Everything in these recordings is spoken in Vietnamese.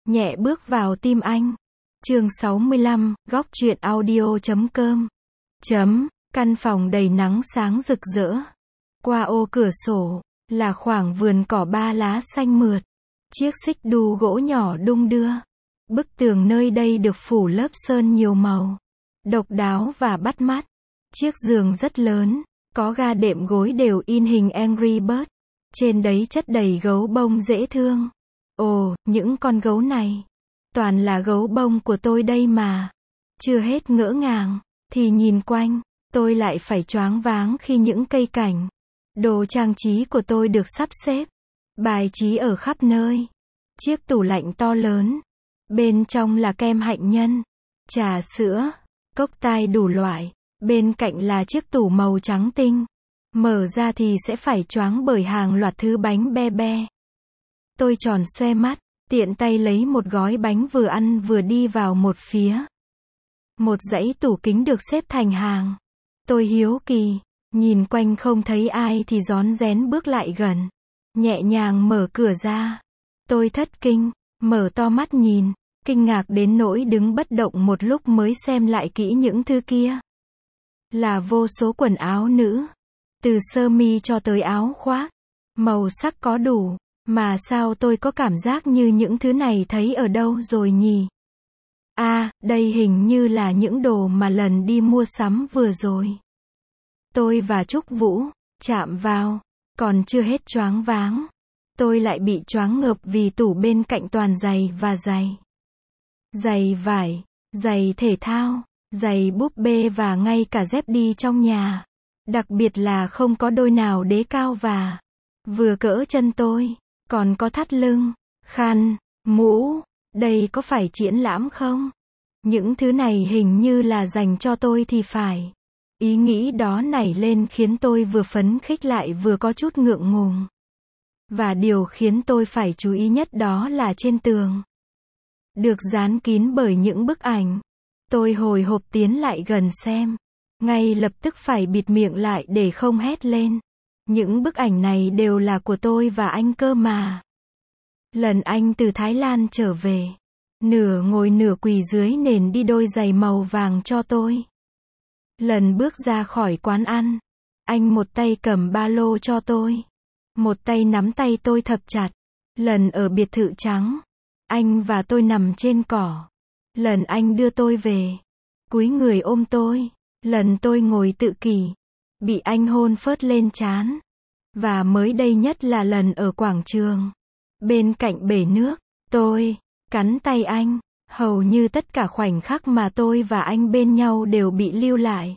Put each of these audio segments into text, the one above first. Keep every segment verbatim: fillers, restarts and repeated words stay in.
nhẹ bước vào tim anh. Chương sáu mươi lăm, góc truyện audio chấm com. Chấm, căn phòng đầy nắng sáng rực rỡ. Qua ô cửa sổ, là khoảng vườn cỏ ba lá xanh mượt. Chiếc xích đu gỗ nhỏ đung đưa. Bức tường nơi đây được phủ lớp sơn nhiều màu. Độc đáo và bắt mắt. Chiếc giường rất lớn, có ga đệm gối đều in hình Angry Bird. Trên đấy chất đầy gấu bông dễ thương. Ồ, những con gấu này, toàn là gấu bông của tôi đây mà. Chưa hết ngỡ ngàng, thì nhìn quanh, tôi lại phải choáng váng khi những cây cảnh, đồ trang trí của tôi được sắp xếp, bài trí ở khắp nơi. Chiếc tủ lạnh to lớn, bên trong là kem hạnh nhân, trà sữa, cốc tai đủ loại, bên cạnh là chiếc tủ màu trắng tinh. Mở ra thì sẽ phải choáng bởi hàng loạt thứ bánh be be. Tôi tròn xoe mắt, tiện tay lấy một gói bánh vừa ăn vừa đi vào một phía. Một dãy tủ kính được xếp thành hàng. Tôi hiếu kỳ, nhìn quanh không thấy ai thì rón rén bước lại gần. Nhẹ nhàng mở cửa ra. Tôi thất kinh, mở to mắt nhìn, kinh ngạc đến nỗi đứng bất động một lúc mới xem lại kỹ những thứ kia. Là vô số quần áo nữ. Từ sơ mi cho tới áo khoác. Màu sắc có đủ. Mà sao tôi có cảm giác như những thứ này thấy ở đâu rồi nhỉ? À, đây hình như là những đồ mà lần đi mua sắm vừa rồi. Tôi và Trúc Vũ chạm vào, còn chưa hết choáng váng. Tôi lại bị choáng ngợp vì tủ bên cạnh toàn giày và giày. Giày vải, giày thể thao, giày búp bê và ngay cả dép đi trong nhà. Đặc biệt là không có đôi nào đế cao và vừa cỡ chân tôi. Còn có thắt lưng, khăn, mũ, đây có phải triển lãm không? Những thứ này hình như là dành cho tôi thì phải. Ý nghĩ đó nảy lên khiến tôi vừa phấn khích lại vừa có chút ngượng ngùng. Và điều khiến tôi phải chú ý nhất đó là trên tường. Được dán kín bởi những bức ảnh. Tôi hồi hộp tiến lại gần xem. Ngay lập tức phải bịt miệng lại để không hét lên. Những bức ảnh này đều là của tôi và anh cơ mà. Lần anh từ Thái Lan trở về, nửa ngồi nửa quỳ dưới nền đi đôi giày màu vàng cho tôi. Lần bước ra khỏi quán ăn, anh một tay cầm ba lô cho tôi, một tay nắm tay tôi thập chặt. Lần ở biệt thự trắng, anh và tôi nằm trên cỏ. Lần anh đưa tôi về, cúi người ôm tôi. Lần tôi ngồi tự kỷ, bị anh hôn phớt lên trán. Và mới đây nhất là lần ở quảng trường, bên cạnh bể nước, tôi cắn tay anh. Hầu như tất cả khoảnh khắc mà tôi và anh bên nhau đều bị lưu lại.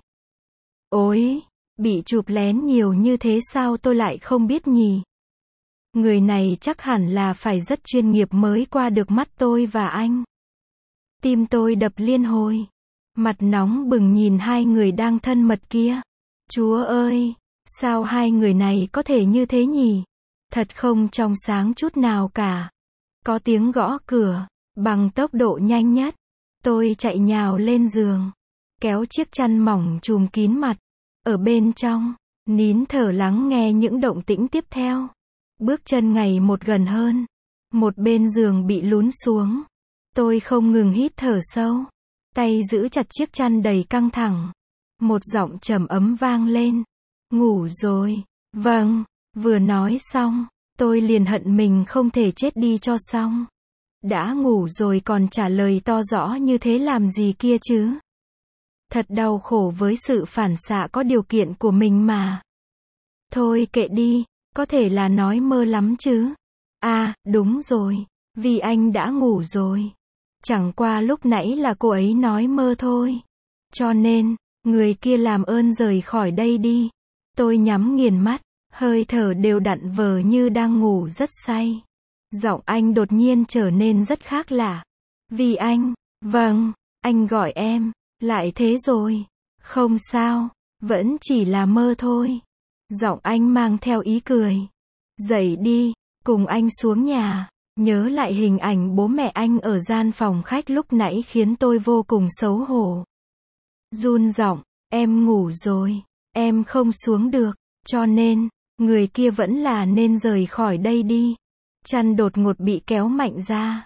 Ôi, bị chụp lén nhiều như thế sao tôi lại không biết nhỉ? Người này chắc hẳn là phải rất chuyên nghiệp mới qua được mắt tôi và anh. Tim tôi đập liên hồi, mặt nóng bừng nhìn hai người đang thân mật kia. Chúa ơi! Sao hai người này có thể như thế nhỉ? Thật không trong sáng chút nào cả. Có tiếng gõ cửa, bằng tốc độ nhanh nhất. Tôi chạy nhào lên giường, kéo chiếc chăn mỏng trùm kín mặt. Ở bên trong, nín thở lắng nghe những động tĩnh tiếp theo. Bước chân ngày một gần hơn. Một bên giường bị lún xuống. Tôi không ngừng hít thở sâu. Tay giữ chặt chiếc chăn đầy căng thẳng. Một giọng trầm ấm vang lên. Ngủ rồi. Vâng. Vừa nói xong, tôi liền hận mình không thể chết đi cho xong. Đã ngủ rồi còn trả lời to rõ như thế làm gì kia chứ? Thật đau khổ với sự phản xạ có điều kiện của mình mà. Thôi kệ đi, có thể là nói mơ lắm chứ. À, đúng rồi, vì anh đã ngủ rồi. Chẳng qua lúc nãy là cô ấy nói mơ thôi. Cho nên, người kia làm ơn rời khỏi đây đi. Tôi nhắm nghiền mắt, hơi thở đều đặn vờ như đang ngủ rất say. Giọng anh đột nhiên trở nên rất khác lạ. Vì anh, vâng, anh gọi em, lại thế rồi. Không sao, vẫn chỉ là mơ thôi. Giọng anh mang theo ý cười. Dậy đi, cùng anh xuống nhà. Nhớ lại hình ảnh bố mẹ anh ở gian phòng khách lúc nãy khiến tôi vô cùng xấu hổ. Run giọng, em ngủ rồi, em không xuống được, cho nên, người kia vẫn là nên rời khỏi đây đi. Chăn đột ngột bị kéo mạnh ra.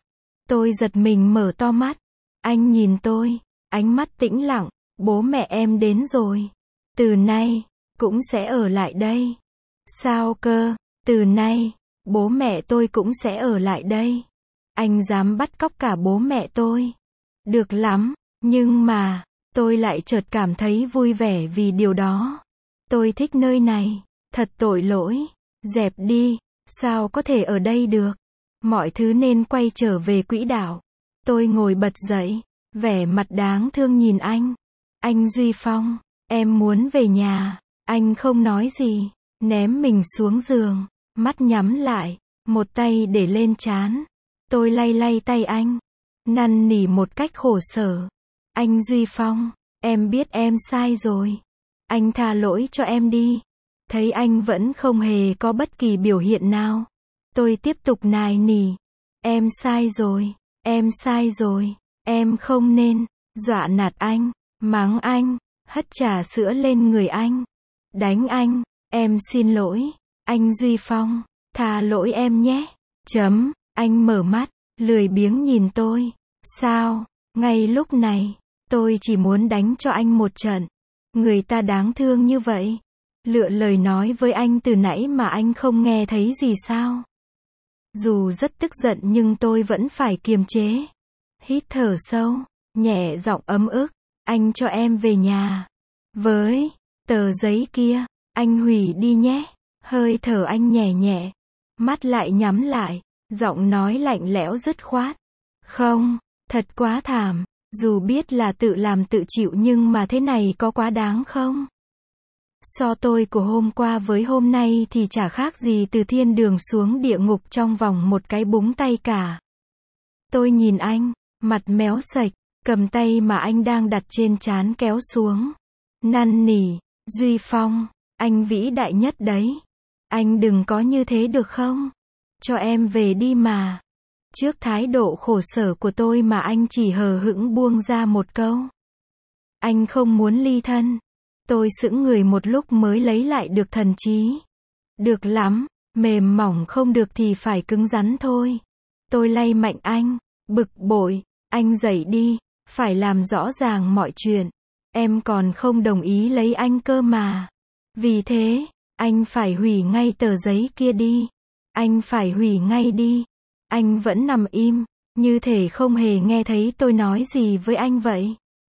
Tôi giật mình mở to mắt. Anh nhìn tôi, ánh mắt tĩnh lặng. Bố mẹ em đến rồi. Từ nay, cũng sẽ ở lại đây. Sao cơ? Từ nay, bố mẹ tôi cũng sẽ ở lại đây. Anh dám bắt cóc cả bố mẹ tôi. Được lắm, nhưng mà, tôi lại chợt cảm thấy vui vẻ vì điều đó. Tôi thích nơi này, thật tội lỗi. Dẹp đi, sao có thể ở đây được? Mọi thứ nên quay trở về quỹ đạo. Tôi ngồi bật dậy, vẻ mặt đáng thương nhìn anh. Anh Duy Phong, em muốn về nhà. Anh không nói gì, ném mình xuống giường, mắt nhắm lại, một tay để lên trán. Tôi lay lay tay anh, năn nỉ một cách khổ sở. Anh Duy Phong, em biết em sai rồi. Anh tha lỗi cho em đi. Thấy anh vẫn không hề có bất kỳ biểu hiện nào. Tôi tiếp tục nài nỉ. Em sai rồi, em sai rồi, em không nên dọa nạt anh, mắng anh, hất trà sữa lên người anh, đánh anh. Em xin lỗi, anh Duy Phong, tha lỗi em nhé. Chấm, anh mở mắt, lười biếng nhìn tôi. Sao? Ngay lúc này, tôi chỉ muốn đánh cho anh một trận. Người ta đáng thương như vậy. Lựa lời nói với anh từ nãy mà anh không nghe thấy gì sao? Dù rất tức giận nhưng tôi vẫn phải kiềm chế. Hít thở sâu, nhẹ giọng ấm ức. Anh cho em về nhà. Với tờ giấy kia, anh hủy đi nhé. Hơi thở anh nhẹ nhẹ. Mắt lại nhắm lại. Giọng nói lạnh lẽo dứt khoát. Không, thật quá thảm. Dù biết là tự làm tự chịu nhưng mà thế này có quá đáng không? So tôi của hôm qua với hôm nay thì chả khác gì từ thiên đường xuống địa ngục trong vòng một cái búng tay cả. Tôi nhìn anh, mặt méo sạch, cầm tay mà anh đang đặt trên trán kéo xuống. Năn nỉ, Duy Phong, anh vĩ đại nhất đấy. Anh đừng có như thế được không? Cho em về đi mà. Trước thái độ khổ sở của tôi mà anh chỉ hờ hững buông ra một câu. Anh không muốn ly thân. Tôi sững người một lúc mới lấy lại được thần trí. Được lắm, mềm mỏng không được thì phải cứng rắn thôi. Tôi lay mạnh anh, bực bội, anh dậy đi, phải làm rõ ràng mọi chuyện. Em còn không đồng ý lấy anh cơ mà. Vì thế, anh phải hủy ngay tờ giấy kia đi. Anh phải hủy ngay đi. Anh vẫn nằm im, như thể không hề nghe thấy tôi nói gì với anh vậy.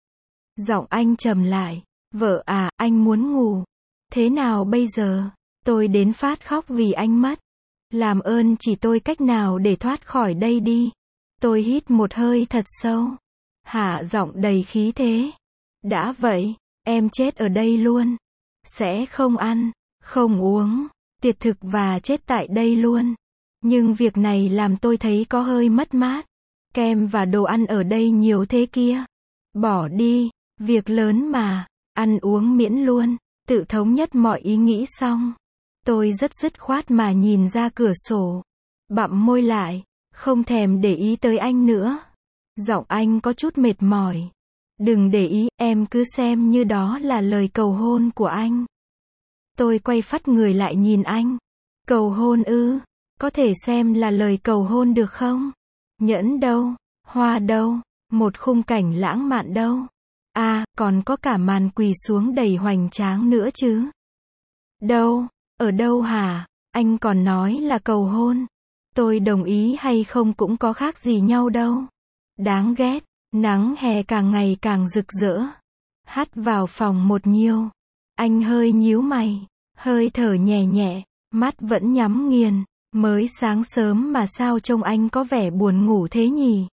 Giọng anh trầm lại. Vợ à, anh muốn ngủ. Thế nào bây giờ? Tôi đến phát khóc vì anh mất. Làm ơn chỉ tôi cách nào để thoát khỏi đây đi. Tôi hít một hơi thật sâu. Hạ giọng đầy khí thế. Đã vậy, em chết ở đây luôn. Sẽ không ăn, không uống, tiệt thực và chết tại đây luôn. Nhưng việc này làm tôi thấy có hơi mất mát. Kem và đồ ăn ở đây nhiều thế kia. Bỏ đi, việc lớn mà. Ăn uống miễn luôn, tự thống nhất mọi ý nghĩ xong. Tôi rất dứt khoát mà nhìn ra cửa sổ. Bặm môi lại, không thèm để ý tới anh nữa. Giọng anh có chút mệt mỏi. Đừng để ý, em cứ xem như đó là lời cầu hôn của anh. Tôi quay phắt người lại nhìn anh. Cầu hôn ư? Có thể xem là lời cầu hôn được không? Nhẫn đâu? Hoa đâu? Một khung cảnh lãng mạn đâu? À, còn có cả màn quỳ xuống đầy hoành tráng nữa chứ. Đâu? Ở đâu hả? Anh còn nói là cầu hôn. Tôi đồng ý hay không cũng có khác gì nhau đâu. Đáng ghét, nắng hè càng ngày càng rực rỡ. Hắt vào phòng một nhiêu. Anh hơi nhíu mày, hơi thở nhẹ nhẹ, mắt vẫn nhắm nghiền. Mới sáng sớm mà sao trông anh có vẻ buồn ngủ thế nhỉ?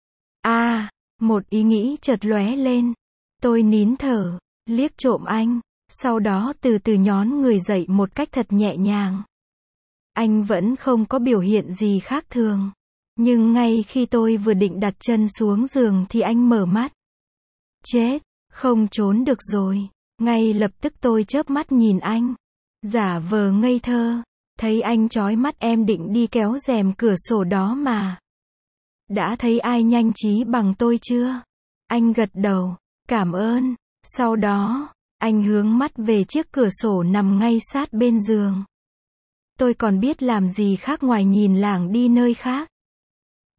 À, một ý nghĩ chợt lóe lên. Tôi nín thở, liếc trộm anh, sau đó từ từ nhón người dậy một cách thật nhẹ nhàng. Anh vẫn không có biểu hiện gì khác thường. Nhưng ngay khi tôi vừa định đặt chân xuống giường thì anh mở mắt. Chết, không trốn được rồi. Ngay lập tức tôi chớp mắt nhìn anh. Giả vờ ngây thơ. Thấy anh chói mắt em định đi kéo rèm cửa sổ đó mà. Đã thấy ai nhanh trí bằng tôi chưa? Anh gật đầu. Cảm ơn. Sau đó, anh hướng mắt về chiếc cửa sổ nằm ngay sát bên giường. Tôi còn biết làm gì khác ngoài nhìn lảng đi nơi khác.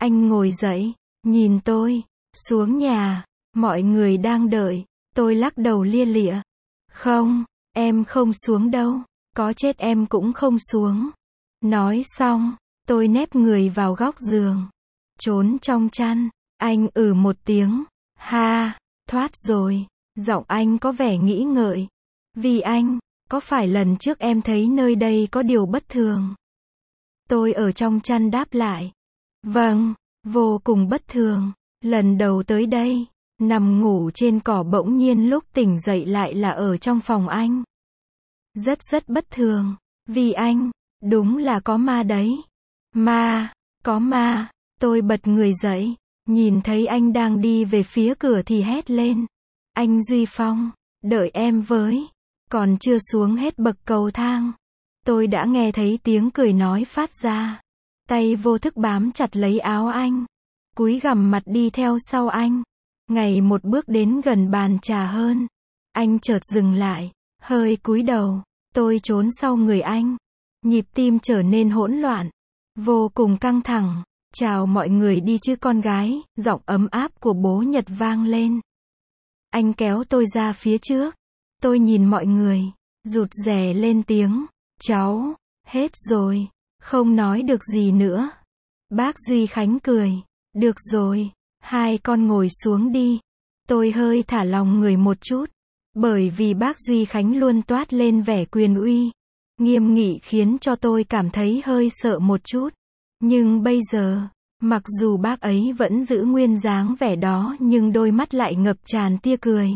Anh ngồi dậy, nhìn tôi, xuống nhà, mọi người đang đợi, tôi lắc đầu lia lịa. Không, em không xuống đâu, có chết em cũng không xuống. Nói xong, tôi nép người vào góc giường, trốn trong chăn, anh ừ một tiếng, ha, thoát rồi, giọng anh có vẻ nghĩ ngợi. Vì anh, có phải lần trước em thấy nơi đây có điều bất thường? Tôi ở trong chăn đáp lại. Vâng, vô cùng bất thường, lần đầu tới đây, nằm ngủ trên cỏ bỗng nhiên lúc tỉnh dậy lại là ở trong phòng anh. Rất rất bất thường, vì anh, đúng là có ma đấy. Ma, có ma, tôi bật người dậy, nhìn thấy anh đang đi về phía cửa thì hét lên. Anh Duy Phong, đợi em với. Còn chưa xuống hết bậc cầu thang, tôi đã nghe thấy tiếng cười nói phát ra. Tay vô thức bám chặt lấy áo anh, cúi gằm mặt đi theo sau anh. Ngày một bước đến gần bàn trà hơn, anh chợt dừng lại, hơi cúi đầu, tôi trốn sau người anh. Nhịp tim trở nên hỗn loạn, vô cùng căng thẳng. Chào mọi người đi chứ con gái, giọng ấm áp của bố Nhật vang lên. Anh kéo tôi ra phía trước. Tôi nhìn mọi người, rụt rè lên tiếng. Cháu, hết rồi, không nói được gì nữa. Bác Duy Khánh cười. Được rồi, hai con ngồi xuống đi. Tôi hơi thả lòng người một chút, bởi vì bác Duy Khánh luôn toát lên vẻ quyền uy, nghiêm nghị khiến cho tôi cảm thấy hơi sợ một chút. Nhưng bây giờ, mặc dù bác ấy vẫn giữ nguyên dáng vẻ đó nhưng đôi mắt lại ngập tràn tia cười.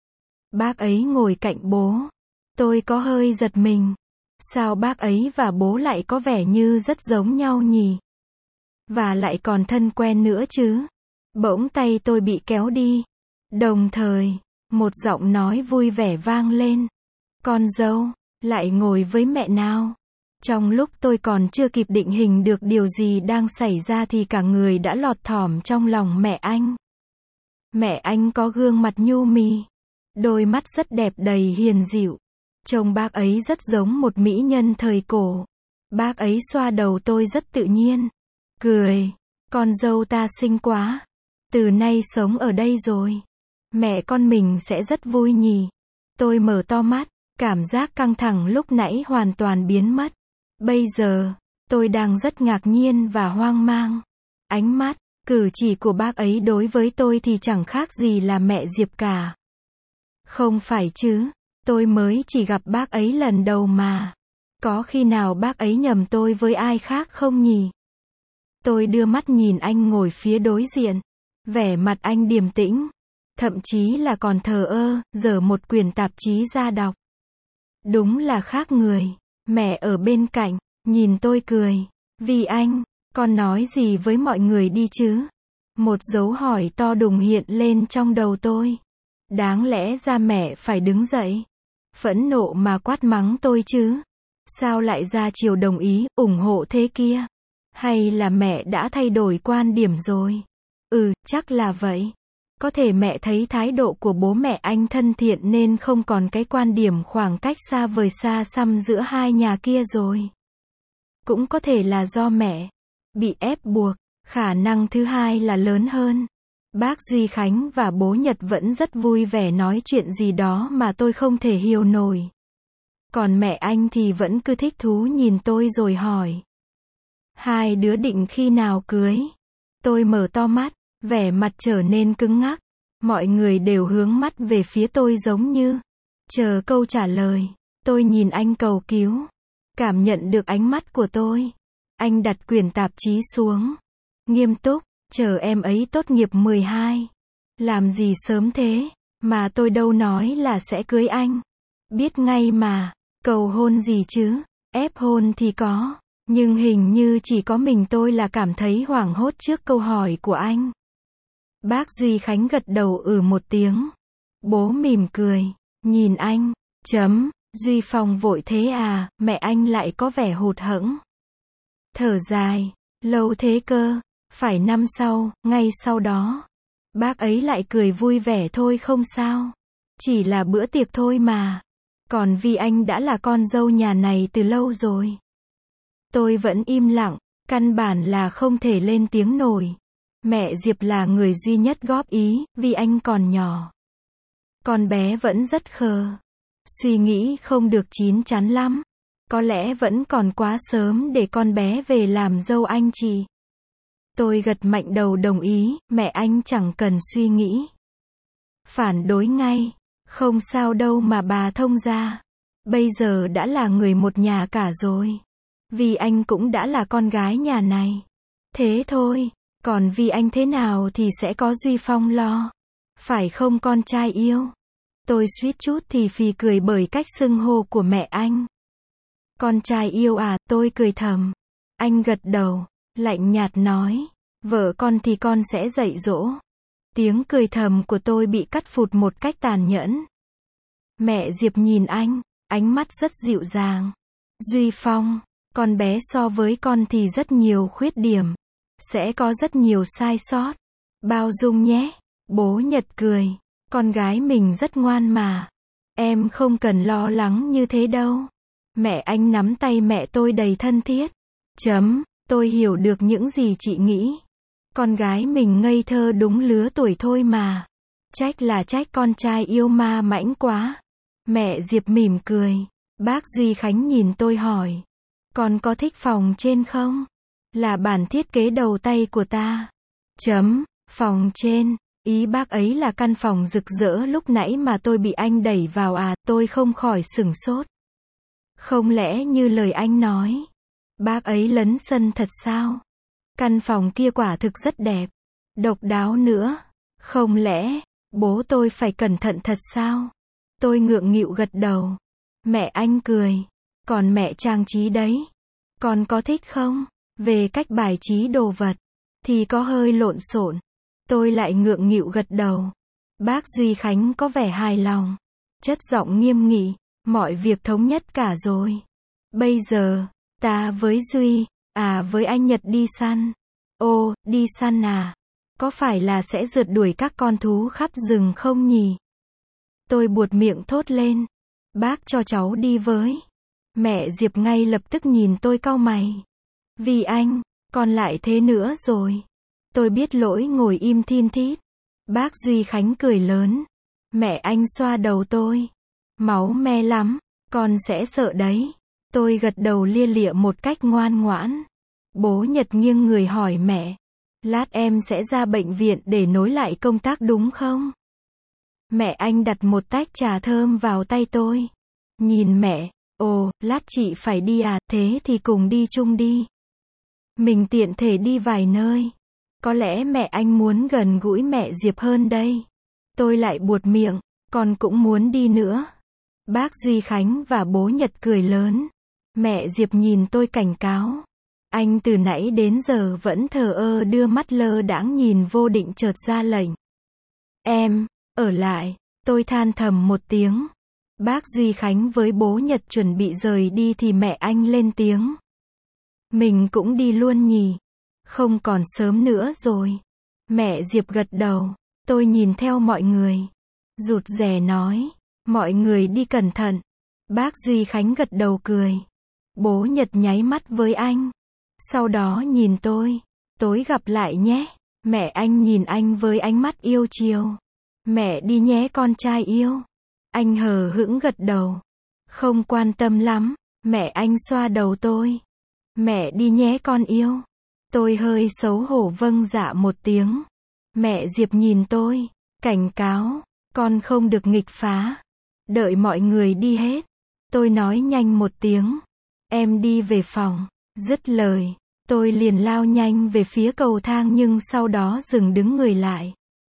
Bác ấy ngồi cạnh bố. Tôi có hơi giật mình. Sao bác ấy và bố lại có vẻ như rất giống nhau nhỉ? Và lại còn thân quen nữa chứ. Bỗng tay tôi bị kéo đi. Đồng thời, một giọng nói vui vẻ vang lên. Con dâu, lại ngồi với mẹ nào. Trong lúc tôi còn chưa kịp định hình được điều gì đang xảy ra thì cả người đã lọt thỏm trong lòng mẹ anh. Mẹ anh có gương mặt nhu mì, đôi mắt rất đẹp đầy hiền dịu. Trông bác ấy rất giống một mỹ nhân thời cổ. Bác ấy xoa đầu tôi rất tự nhiên. Cười, con dâu ta xinh quá. Từ nay sống ở đây rồi, mẹ con mình sẽ rất vui nhỉ. Tôi mở to mắt, cảm giác căng thẳng lúc nãy hoàn toàn biến mất. Bây giờ, tôi đang rất ngạc nhiên và hoang mang. Ánh mắt, cử chỉ của bác ấy đối với tôi thì chẳng khác gì là mẹ Diệp cả. Không phải chứ, tôi mới chỉ gặp bác ấy lần đầu mà. Có khi nào bác ấy nhầm tôi với ai khác không nhỉ? Tôi đưa mắt nhìn anh ngồi phía đối diện. Vẻ mặt anh điềm tĩnh, thậm chí là còn thờ ơ, giở một quyển tạp chí ra đọc. Đúng là khác người. Mẹ ở bên cạnh, nhìn tôi cười. Vì anh, con nói gì với mọi người đi chứ? Một dấu hỏi to đùng hiện lên trong đầu tôi. Đáng lẽ ra mẹ phải đứng dậy, phẫn nộ mà quát mắng tôi chứ. Sao lại ra chiều đồng ý, ủng hộ thế kia? Hay là mẹ đã thay đổi quan điểm rồi? Ừ, chắc là vậy. Có thể mẹ thấy thái độ của bố mẹ anh thân thiện nên không còn cái quan điểm khoảng cách xa vời xa xăm giữa hai nhà kia rồi. Cũng có thể là do mẹ bị ép buộc. Khả năng thứ hai là lớn hơn. Bác Duy Khánh và bố Nhật vẫn rất vui vẻ nói chuyện gì đó mà tôi không thể hiểu nổi. Còn mẹ anh thì vẫn cứ thích thú nhìn tôi rồi hỏi. Hai đứa định khi nào cưới? Tôi mở to mắt, vẻ mặt trở nên cứng ngắc. Mọi người đều hướng mắt về phía tôi giống như chờ câu trả lời. Tôi nhìn anh cầu cứu, cảm nhận được ánh mắt của tôi. Anh đặt quyển tạp chí xuống, nghiêm túc, chờ em ấy tốt nghiệp mười hai. Làm gì sớm thế, mà tôi đâu nói là sẽ cưới anh. Biết ngay mà, cầu hôn gì chứ, ép hôn thì có, nhưng hình như chỉ có mình tôi là cảm thấy hoảng hốt trước câu hỏi của anh. Bác Duy Khánh gật đầu ừ một tiếng. Bố mỉm cười, nhìn anh, chấm, Duy Phong vội thế à, mẹ anh lại có vẻ hụt hẫng. Thở dài, lâu thế cơ, phải năm sau, ngay sau đó. Bác ấy lại cười vui vẻ thôi không sao. Chỉ là bữa tiệc thôi mà. Còn vì anh đã là con dâu nhà này từ lâu rồi. Tôi vẫn im lặng, Căn bản là không thể lên tiếng nổi. Mẹ Diệp là người duy nhất góp ý, vì anh còn nhỏ. Con bé vẫn rất khờ. Suy nghĩ không được chín chắn lắm. Có lẽ vẫn còn quá sớm để con bé về làm dâu anh chị. Tôi gật mạnh đầu đồng ý, mẹ anh chẳng cần suy nghĩ. Phản đối ngay. Không sao đâu mà bà thông ra. Bây giờ đã là người một nhà cả rồi. Vì anh cũng đã là con gái nhà này. Thế thôi. Còn vì anh thế nào thì sẽ có Duy Phong lo. Phải không con trai yêu? Tôi suýt chút thì phì cười bởi cách xưng hô của mẹ anh. Con trai yêu à, tôi cười thầm. Anh gật đầu, lạnh nhạt nói. Vợ con thì con sẽ dạy dỗ. Tiếng cười thầm của tôi bị cắt phụt một cách tàn nhẫn. Mẹ Diệp nhìn anh, ánh mắt rất dịu dàng. Duy Phong, con bé so với con thì rất nhiều khuyết điểm. Sẽ có rất nhiều sai sót. Bao dung nhé. Bố Nhật cười. Con gái mình rất ngoan mà. Em không cần lo lắng như thế đâu. Mẹ anh nắm tay mẹ tôi đầy thân thiết. Chấm, tôi hiểu được những gì chị nghĩ. Con gái mình ngây thơ đúng lứa tuổi thôi mà. Trách là trách con trai yêu ma mãnh quá. Mẹ Diệp mỉm cười. Bác Duy Khánh nhìn tôi hỏi. Con có thích phòng trên không? Là bản thiết kế đầu tay của ta. Chấm, phòng trên. Ý bác ấy là căn phòng rực rỡ lúc nãy mà tôi bị anh đẩy vào à, tôi không khỏi sửng sốt. Không lẽ như lời anh nói, bác ấy lấn sân thật sao? Căn phòng kia quả thực rất đẹp, độc đáo nữa. Không lẽ, bố tôi phải cẩn thận thật sao? Tôi ngượng nghịu gật đầu. Mẹ anh cười. Còn mẹ trang trí đấy, con có thích không? Về cách bài trí đồ vật, thì có hơi lộn xộn. Tôi lại ngượng nghịu gật đầu. Bác Duy Khánh có vẻ hài lòng. Chất giọng nghiêm nghị. Mọi việc thống nhất cả rồi. Bây giờ, ta với Duy, à với anh Nhật đi săn. Ô, đi săn à? Có phải là sẽ rượt đuổi các con thú khắp rừng không nhỉ? Tôi buột miệng thốt lên. Bác cho cháu đi với. Mẹ Diệp ngay lập tức nhìn tôi cau mày. Vì anh, con lại thế nữa rồi. Tôi biết lỗi ngồi im thin thít. Bác Duy Khánh cười lớn. Mẹ anh xoa đầu tôi. Máu me lắm, con sẽ sợ đấy. Tôi gật đầu lia lịa một cách ngoan ngoãn. Bố Nhật nghiêng người hỏi mẹ. Lát em sẽ ra bệnh viện để nối lại công tác đúng không? Mẹ anh đặt một tách trà thơm vào tay tôi. Nhìn mẹ, ồ, lát chị phải đi à, thế thì cùng đi chung đi. Mình tiện thể đi vài nơi. Có lẽ mẹ anh muốn gần gũi mẹ Diệp hơn đây. Tôi lại buột miệng, con cũng muốn đi nữa. Bác Duy Khánh và bố Nhật cười lớn. Mẹ Diệp nhìn tôi cảnh cáo. Anh từ nãy đến giờ vẫn thờ ơ đưa mắt lơ đãng nhìn vô định chợt ra lệnh. Em, ở lại, tôi than thầm một tiếng. Bác Duy Khánh với bố Nhật chuẩn bị rời đi thì mẹ anh lên tiếng. Mình cũng đi luôn nhỉ? Không còn sớm nữa rồi. Mẹ Diệp gật đầu. Tôi nhìn theo mọi người. Rụt rè nói. Mọi người đi cẩn thận. Bác Duy Khánh gật đầu cười. Bố Nhật nháy mắt với anh. Sau đó nhìn tôi. Tối gặp lại nhé. Mẹ anh nhìn anh với ánh mắt yêu chiều. Mẹ đi nhé con trai yêu. Anh hờ hững gật đầu. Không quan tâm lắm. Mẹ anh xoa đầu tôi. Mẹ đi nhé con yêu. Tôi hơi xấu hổ vâng dạ một tiếng. Mẹ Diệp nhìn tôi. Cảnh cáo. Con không được nghịch phá. Đợi mọi người đi hết. Tôi nói nhanh một tiếng. Em đi về phòng. Dứt lời. Tôi liền lao nhanh về phía cầu thang nhưng sau đó dừng đứng người lại.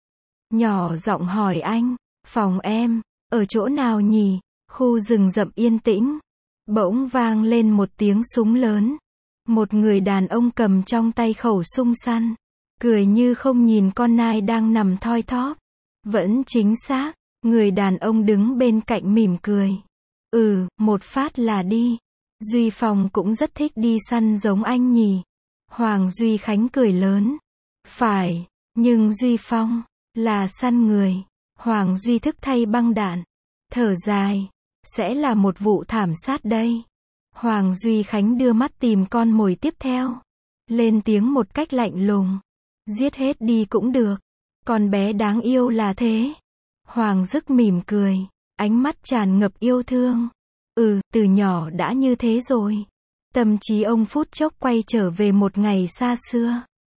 Nhỏ giọng hỏi anh. Phòng em, ở chỗ nào nhỉ? Khu rừng rậm yên tĩnh. Bỗng vang lên một tiếng súng lớn. Một người đàn ông cầm trong tay khẩu súng săn. Cười như không nhìn con nai đang nằm thoi thóp. Vẫn chính xác. Người đàn ông đứng bên cạnh mỉm cười. Ừ, một phát là đi. Duy Phong cũng rất thích đi săn giống anh nhỉ. Hoàng Duy Khánh cười lớn. Phải, nhưng Duy Phong là săn người. Hoàng Duy thức thay băng đạn. Thở dài. Sẽ là một vụ thảm sát đây. Hoàng Duy Khánh đưa mắt tìm con mồi tiếp theo. lên tiếng một cách lạnh lùng. Giết hết đi cũng được. Con bé đáng yêu là thế. Hoàng Dức mỉm cười, ánh mắt tràn ngập yêu thương. Ừ, từ nhỏ đã như thế rồi. Tâm trí ông phút chốc quay trở về một ngày xa xưa.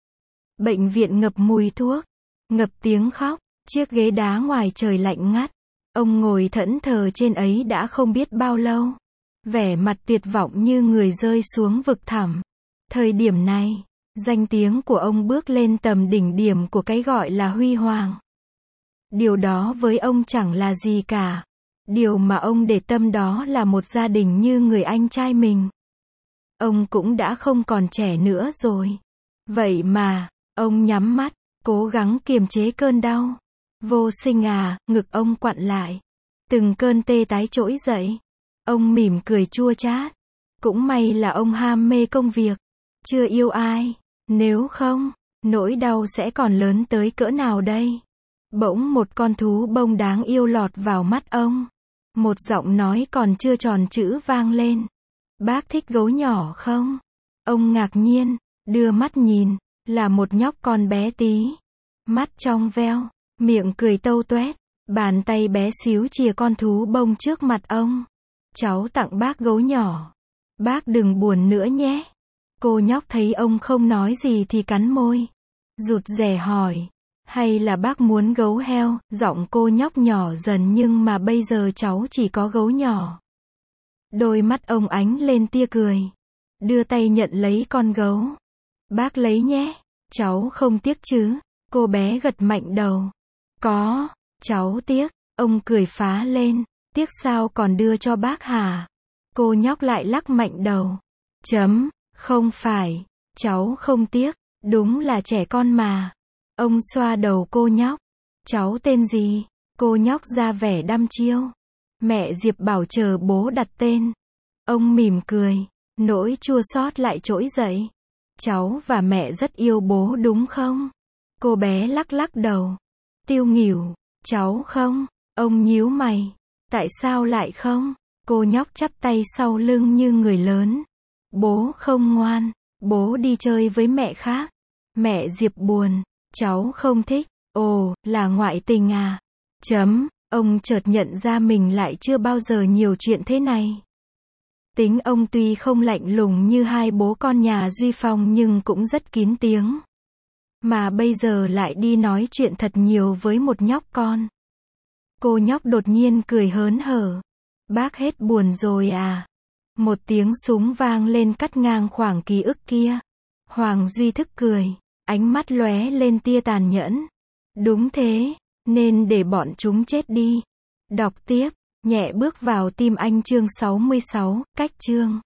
Bệnh viện ngập mùi thuốc, ngập tiếng khóc, chiếc ghế đá ngoài trời lạnh ngắt. Ông ngồi thẫn thờ trên ấy đã không biết bao lâu. Vẻ mặt tuyệt vọng như người rơi xuống vực thẳm. Thời điểm này, danh tiếng của ông bước lên tầm đỉnh điểm của cái gọi là huy hoàng. Điều đó với ông chẳng là gì cả. Điều mà ông để tâm đó là một gia đình như người anh trai mình. Ông cũng đã không còn trẻ nữa rồi. Vậy mà, ông nhắm mắt, cố gắng kiềm chế cơn đau. Vô Sinh à, ngực ông quặn lại. Từng cơn tê tái trỗi dậy. Ông mỉm cười chua chát. Cũng may là ông ham mê công việc, chưa yêu ai. Nếu không, nỗi đau sẽ còn lớn tới cỡ nào đây? Bỗng một con thú bông đáng yêu lọt vào mắt ông. Một giọng nói còn chưa tròn chữ vang lên. Bác thích gấu nhỏ không? Ông ngạc nhiên, đưa mắt nhìn, là một nhóc con bé tí. Mắt trong veo, miệng cười tâu toét, bàn tay bé xíu chìa con thú bông trước mặt ông. Cháu tặng bác gấu nhỏ. Bác đừng buồn nữa nhé. Cô nhóc thấy ông không nói gì thì cắn môi. Rụt rè hỏi. Hay là bác muốn gấu heo? Giọng cô nhóc nhỏ dần nhưng mà bây giờ cháu chỉ có gấu nhỏ. Đôi mắt ông ánh lên tia cười. Đưa tay nhận lấy con gấu. Bác lấy nhé. Cháu không tiếc chứ? Cô bé gật mạnh đầu. Có, cháu tiếc. Ông cười phá lên. Tiếc sao còn đưa cho bác hả? Cô nhóc lại lắc mạnh đầu. Chấm, không phải. Cháu không tiếc. Đúng là trẻ con mà. Ông xoa đầu cô nhóc. Cháu tên gì? Cô nhóc ra vẻ đăm chiêu. Mẹ Diệp bảo chờ bố đặt tên. Ông mỉm cười. Nỗi chua xót lại trỗi dậy. Cháu và mẹ rất yêu bố đúng không? Cô bé lắc lắc đầu. Tiêu nghỉu. Cháu không. Ông nhíu mày. Tại sao lại không? Cô nhóc chắp tay sau lưng như người lớn. Bố không ngoan. Bố đi chơi với mẹ khác. Mẹ Diệp buồn. Cháu không thích. Ồ, là ngoại tình à? Chấm. Ông chợt nhận ra mình lại chưa bao giờ nhiều chuyện thế này. Tính ông tuy không lạnh lùng như hai bố con nhà Duy Phong nhưng cũng rất kín tiếng. Mà bây giờ lại đi nói chuyện thật nhiều với một nhóc con. Cô nhóc đột nhiên cười hớn hở. Bác hết buồn rồi à? Một tiếng súng vang lên cắt ngang khoảng ký ức kia. Hoàng Duy thức cười, ánh mắt lóe lên tia tàn nhẫn. Đúng thế, nên để bọn chúng chết đi. Đọc tiếp, nhẹ bước vào tim anh chương sáu mươi sáu, cách chương.